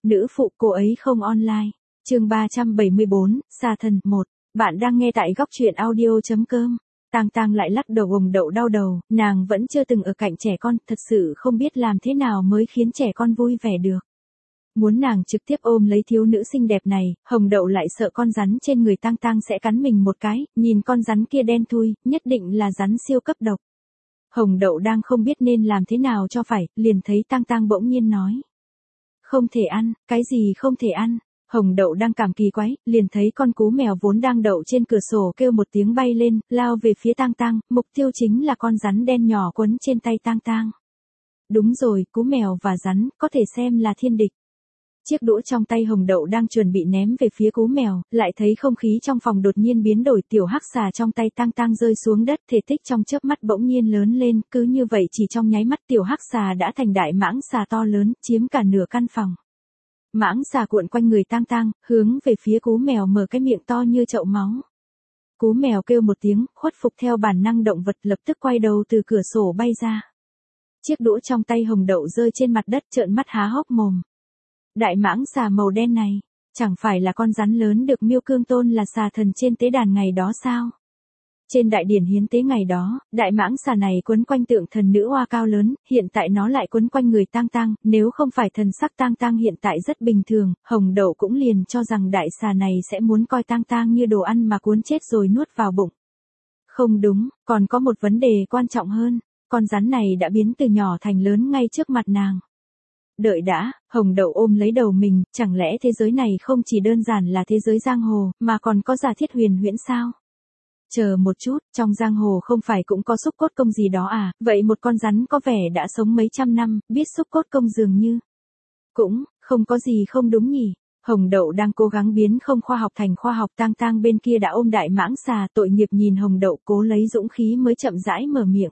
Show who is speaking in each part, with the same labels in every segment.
Speaker 1: Nữ phụ cô ấy không online. Chương 374, xà thần 1. Bạn đang nghe tại góc truyện audio.com. Tang Tang lại lắc đầu gồng đậu đau đầu, nàng vẫn chưa từng ở cạnh trẻ con, thật sự không biết làm thế nào mới khiến trẻ con vui vẻ được. Muốn nàng trực tiếp ôm lấy thiếu nữ xinh đẹp này, Hồng Đậu lại sợ con rắn trên người Tang Tang sẽ cắn mình một cái, nhìn con rắn kia đen thui, nhất định là rắn siêu cấp độc. Hồng Đậu đang không biết nên làm thế nào cho phải, liền thấy Tang Tang bỗng nhiên nói. Không thể ăn, cái gì không thể ăn? Hồng Đậu đang cảm kỳ quái, liền thấy con cú mèo vốn đang đậu trên cửa sổ kêu một tiếng bay lên, lao về phía Tang Tang, mục tiêu chính là con rắn đen nhỏ quấn trên tay Tang Tang. Đúng rồi, cú mèo và rắn, có thể xem là thiên địch. Chiếc đũa trong tay Hồng Đậu đang chuẩn bị ném về phía cú mèo, lại thấy không khí trong phòng đột nhiên biến đổi, tiểu hắc xà trong tay Tang Tang rơi xuống đất, thể tích trong chớp mắt bỗng nhiên lớn lên, cứ như vậy chỉ trong nháy mắt tiểu hắc xà đã thành đại mãng xà to lớn, chiếm cả nửa căn phòng. Mãng xà cuộn quanh người Tang Tang, hướng về phía cú mèo mở cái miệng to như chậu máu. Cú mèo kêu một tiếng, khuất phục theo bản năng động vật, lập tức quay đầu từ cửa sổ bay ra. Chiếc đũa trong tay Hồng Đậu rơi trên mặt đất, trợn mắt há hốc mồm. Đại mãng xà màu đen này, chẳng phải là con rắn lớn được Miêu Cương tôn là xà thần trên tế đàn ngày đó sao? Trên đại điển hiến tế ngày đó, đại mãng xà này quấn quanh tượng thần nữ hoa cao lớn, hiện tại nó lại quấn quanh người Tang Tang, nếu không phải thần sắc Tang Tang hiện tại rất bình thường, Hồng Đậu cũng liền cho rằng đại xà này sẽ muốn coi Tang Tang như đồ ăn mà cuốn chết rồi nuốt vào bụng. Không đúng, còn có một vấn đề quan trọng hơn, con rắn này đã biến từ nhỏ thành lớn ngay trước mặt nàng. Đợi đã, Hồng Đậu ôm lấy đầu mình, chẳng lẽ thế giới này không chỉ đơn giản là thế giới giang hồ, mà còn có giả thiết huyền huyễn sao? Chờ một chút, trong giang hồ không phải cũng có xúc cốt công gì đó à, vậy một con rắn có vẻ đã sống mấy trăm năm, biết xúc cốt công dường như. Cũng, không có gì không đúng nhỉ. Hồng Đậu đang cố gắng biến không khoa học thành khoa học. Tang Tang bên kia đã ôm đại mãng xà, tội nghiệp nhìn Hồng Đậu cố lấy dũng khí mới chậm rãi mở miệng.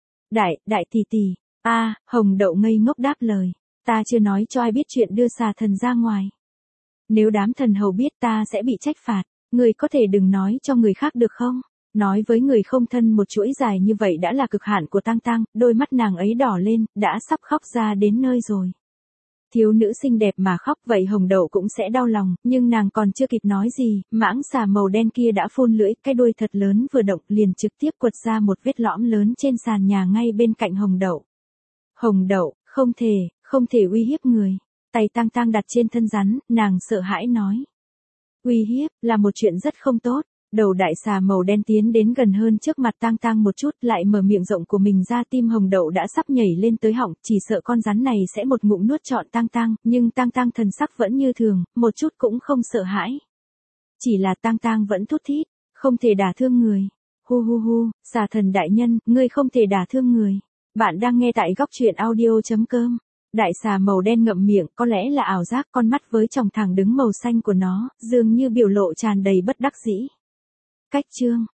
Speaker 1: Đại tỷ tỷ, Hồng Đậu ngây ngốc đáp lời. Ta chưa nói cho ai biết chuyện đưa xà thần ra ngoài. Nếu đám thần hầu biết ta sẽ bị trách phạt, người có thể đừng nói cho người khác được không? Nói với người không thân một chuỗi dài như vậy đã là cực hạn của Tang Tang, đôi mắt nàng ấy đỏ lên, đã sắp khóc ra đến nơi rồi. Thiếu nữ xinh đẹp mà khóc vậy Hồng Đậu cũng sẽ đau lòng, nhưng nàng còn chưa kịp nói gì, mãng xà màu đen kia đã phun lưỡi, cái đuôi thật lớn vừa động liền trực tiếp quật ra một vết lõm lớn trên sàn nhà ngay bên cạnh Hồng Đậu. Hồng Đậu, không thể uy hiếp người. Tay Tang Tang đặt trên thân rắn, nàng sợ hãi nói. Uy hiếp, là một chuyện rất không tốt. Đầu đại xà màu đen tiến đến gần hơn trước mặt Tang Tang một chút, lại mở miệng rộng của mình ra, tim Hồng Đậu đã sắp nhảy lên tới họng, chỉ sợ con rắn này sẽ một ngụm nuốt trọn Tang Tang, nhưng Tang Tang thần sắc vẫn như thường, một chút cũng không sợ hãi. Chỉ là Tang Tang vẫn thút thít, không thể đả thương người. Hu, xà thần đại nhân, ngươi không thể đả thương người. Bạn đang nghe tại góc truyện audio.com. Đại xà màu đen ngậm miệng, có lẽ là ảo giác, con mắt với tròng thẳng đứng màu xanh của nó, dường như biểu lộ tràn đầy bất đắc dĩ. Cách chương